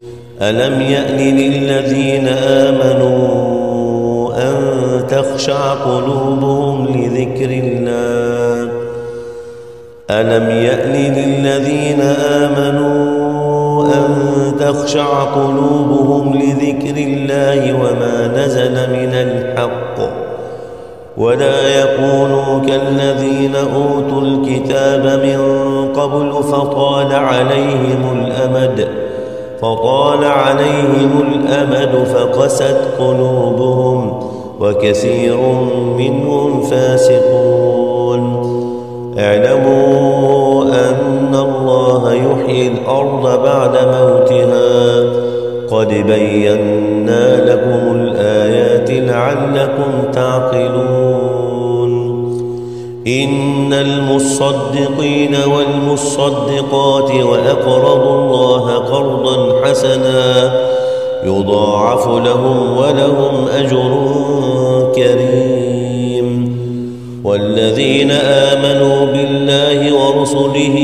ألم يأن للذين آمنوا أن تخشع قلوبهم لذكر الله ألم يأن للذين آمنوا أن تخشع قلوبهم لذكر الله وما نزل من الحق ولا يكونوا كالذين أوتوا الكتاب من قبل فطال عليهم الأمد فقست قلوبهم وكثير منهم فاسقون اعلموا أن الله يحيي الأرض بعد موتها قد بينا لكم الآيات لعلكم تعقلون إن المصدقين والمصدقات وأقرضوا الله قرضا حسنا يضاعف لهم ولهم أجر كريم والذين آمنوا بالله ورسله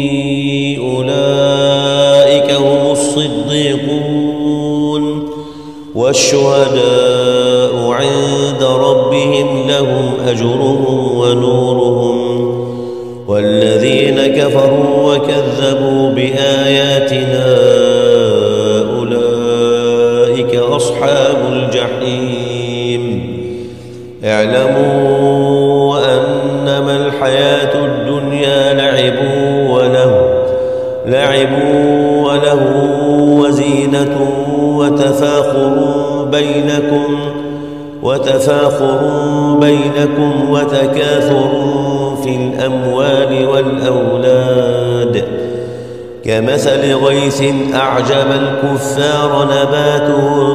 أولئك هم الصديقون والشهداء عند ربهم لهم أجرهم ونورهم والذين كفروا وكذبوا بآياتنا أولئك أصحاب الجحيم اعلموا أنما الحياة الدنيا لعب وله وزينة وتفاخر بينكم وتكاثر في الأموال والأولاد كمثل غيث أعجب الكفار نباته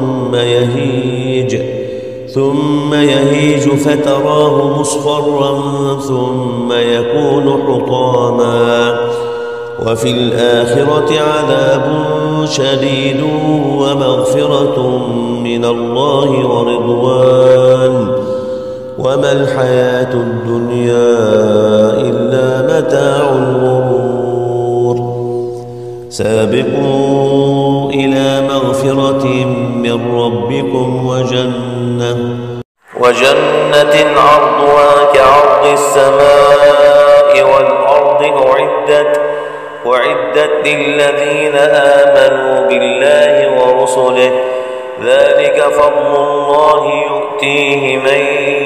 ثم يهيج فتراه مصفرا ثم يكون حطاما وفي الآخرة عذاب شديد ومغفرة من الله ورضوان وما الحياة الدنيا إلا متاع الغرور سابقوا إلى مغفرة من ربكم وجنة عرضها كعرض السماء والأرض أعدت للذين آمنوا بالله ورسله ذلك فضل الله يؤتيه من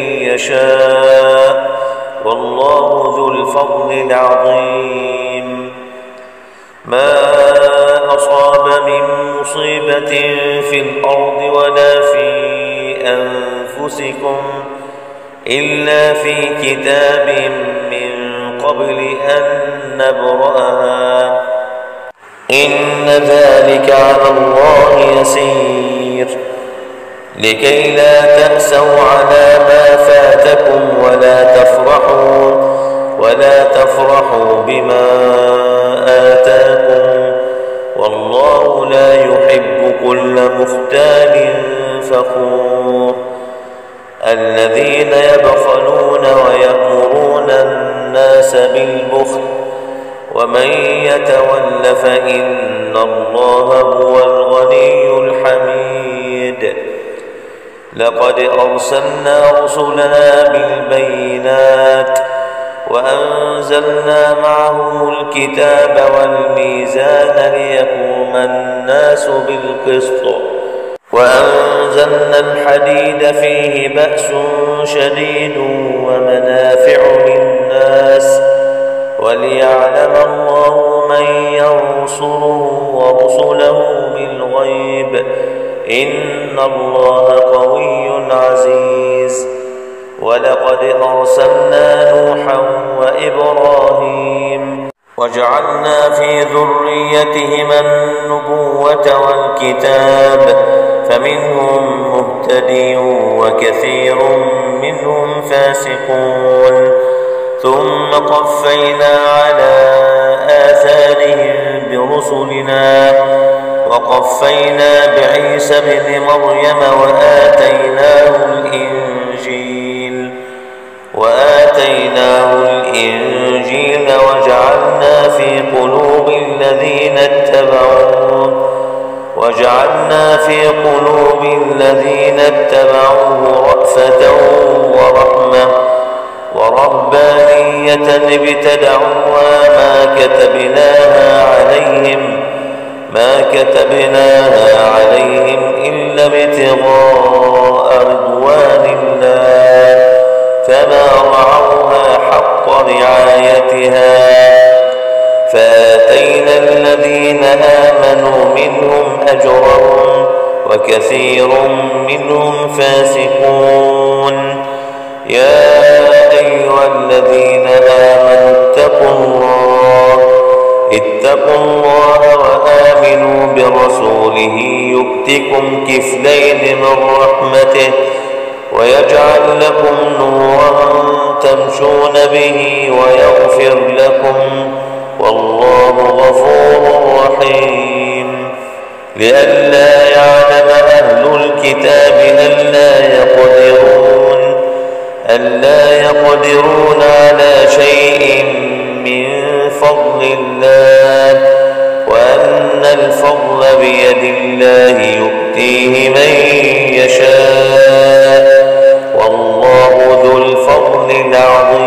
يشاء والله ذو الفضل العظيم ما أصاب من مصيبة في الأرض ولا في أنفسكم إلا في كتاب من قبل أن نبرأها إن ذلك على الله يسير لكي لا تأسوا على ما فاتكم ولا تفرحوا بما آتاكم والله لا يحب كل مختال فخور الذين يبخلون ويأمرون الناس بالبخل ومن يتول فإن الله هو الغني الحميد لقد أرسلنا رسلنا بالبينات وأنزلنا معهم الكتاب والميزان ليقوم الناس بالقسط وأنزلنا الحديد فيه بأس شديد ومنافع للناس وليعلم الله من ينصره ورسله بالغيب إن الله قوي عزيز ولقد أرسلنا نوحا وإبراهيم وجعلنا في ذريتهما النبوة والكتاب فمنهم مهتدي وكثير منهم فاسقون ثم قفينا على آثارهم برسلنا وقفينا بعيسى ابن مريم وآتيناه الإنجيل وجعلنا في قلوب الذين اتبعوه وجعلنا في قلوب الذين اتبعوه رأفة ورحمة ورهبانية ابتدعوها ما كتبناها عليهم إلا ابتغاء رضوان الله فما رعوها حق رعايتها فآتينا الذين آمنوا منهم أجرهم وكثير منهم فاسقون. يا أيها الذين آمنوا اتقوا الله وآمنوا برسوله يؤتكم كفلين من رحمته ويجعل لكم نورا تمشون به ويغفر لكم والله غفور رحيم. لئلا يعلم أهل الكتاب ألا يقدرون على شيء من فضل الله وأن الفضل بيد الله يؤتيه من يشاء والله ذو الفضل العظيم.